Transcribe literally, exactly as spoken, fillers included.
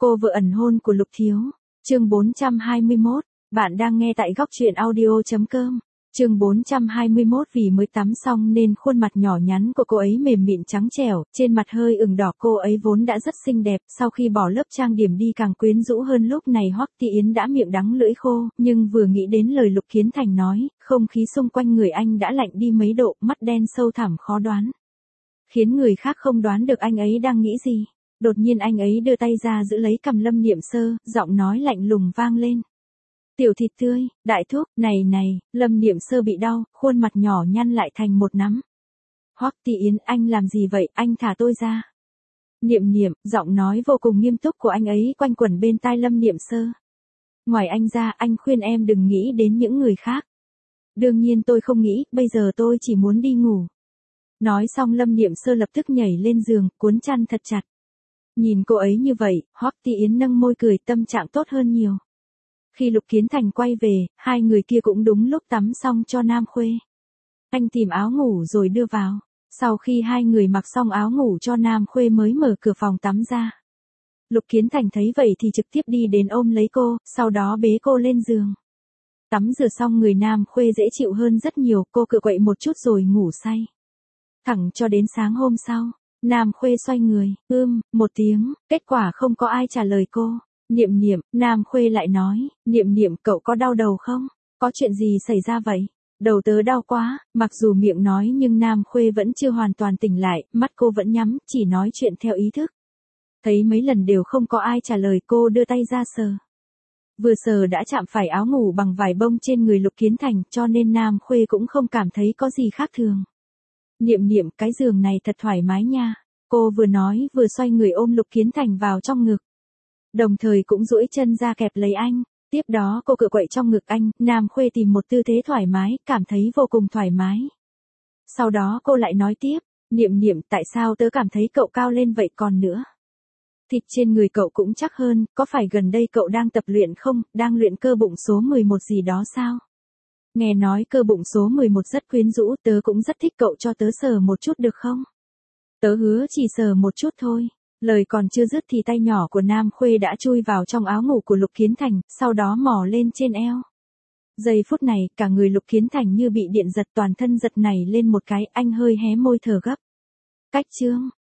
Cô vợ ẩn hôn của Lục Thiếu. Chương bốn trăm hai mươi mốt. Bạn đang nghe tại góc truyện audio chấm com. Chương bốn trăm hai mươi mốt. Vì mới tắm xong nên khuôn mặt nhỏ nhắn của cô ấy mềm mịn trắng trẻo, trên mặt hơi ửng đỏ. Cô ấy vốn đã rất xinh đẹp, sau khi bỏ lớp trang điểm đi càng quyến rũ hơn. Lúc này Hoắc Ti Yến đã miệng đắng lưỡi khô, nhưng vừa nghĩ đến lời Lục Kiến Thành nói, không khí xung quanh người anh đã lạnh đi mấy độ, mắt đen sâu thẳm khó đoán, khiến người khác không đoán được anh ấy đang nghĩ gì. Đột nhiên anh ấy đưa tay ra giữ lấy cằm Lâm Niệm Sơ, giọng nói lạnh lùng vang lên. Tiểu thịt tươi, đại thúc, này này, Lâm Niệm Sơ bị đau, khuôn mặt nhỏ nhăn lại thành một nắm. Hoắc Ti Yến, anh làm gì vậy, anh thả tôi ra. Niệm Niệm, giọng nói vô cùng nghiêm túc của anh ấy quanh quẩn bên tai Lâm Niệm Sơ. Ngoài anh ra, anh khuyên em đừng nghĩ đến những người khác. Đương nhiên tôi không nghĩ, bây giờ tôi chỉ muốn đi ngủ. Nói xong Lâm Niệm Sơ lập tức nhảy lên giường, cuốn chăn thật chặt. Nhìn cô ấy như vậy, Hoắc Ti Yến nâng môi cười, tâm trạng tốt hơn nhiều. Khi Lục Kiến Thành quay về, hai người kia cũng đúng lúc tắm xong cho Nam Khuê. Anh tìm áo ngủ rồi đưa vào. Sau khi hai người mặc xong áo ngủ cho Nam Khuê mới mở cửa phòng tắm ra. Lục Kiến Thành thấy vậy thì trực tiếp đi đến ôm lấy cô, sau đó bế cô lên giường. Tắm rửa xong người Nam Khuê dễ chịu hơn rất nhiều, cô cựa quậy một chút rồi ngủ say. Thẳng cho đến sáng hôm sau, Nam Khuê xoay người, ưm, một tiếng, kết quả không có ai trả lời cô. Niệm Niệm, Nam Khuê lại nói, Niệm Niệm, cậu có đau đầu không? Có chuyện gì xảy ra vậy? Đầu tớ đau quá. Mặc dù miệng nói nhưng Nam Khuê vẫn chưa hoàn toàn tỉnh lại, mắt cô vẫn nhắm, chỉ nói chuyện theo ý thức. Thấy mấy lần đều không có ai trả lời, cô đưa tay ra sờ. Vừa sờ đã chạm phải áo ngủ bằng vải bông trên người Lục Kiến Thành, cho nên Nam Khuê cũng không cảm thấy có gì khác thường. Niệm Niệm, cái giường này thật thoải mái nha. Cô vừa nói vừa xoay người ôm Lục Kiến Thành vào trong ngực. Đồng thời cũng duỗi chân ra kẹp lấy anh. Tiếp đó cô cựa quậy trong ngực anh, Nam Khuê tìm một tư thế thoải mái, cảm thấy vô cùng thoải mái. Sau đó cô lại nói tiếp, Niệm Niệm, tại sao tớ cảm thấy cậu cao lên vậy còn nữa? Thịt trên người cậu cũng chắc hơn, có phải gần đây cậu đang tập luyện không, đang luyện cơ bụng số mười một gì đó sao? Nghe nói cơ bụng số mười một rất quyến rũ, tớ cũng rất thích cậu cho tớ sờ một chút được không? Tớ hứa chỉ sờ một chút thôi. Lời còn chưa dứt thì tay nhỏ của Nam Khuê đã chui vào trong áo ngủ của Lục Kiến Thành, sau đó mò lên trên eo. Giây phút này, cả người Lục Kiến Thành như bị điện giật, toàn thân giật nảy lên một cái, anh hơi hé môi thở gấp. Cách chương,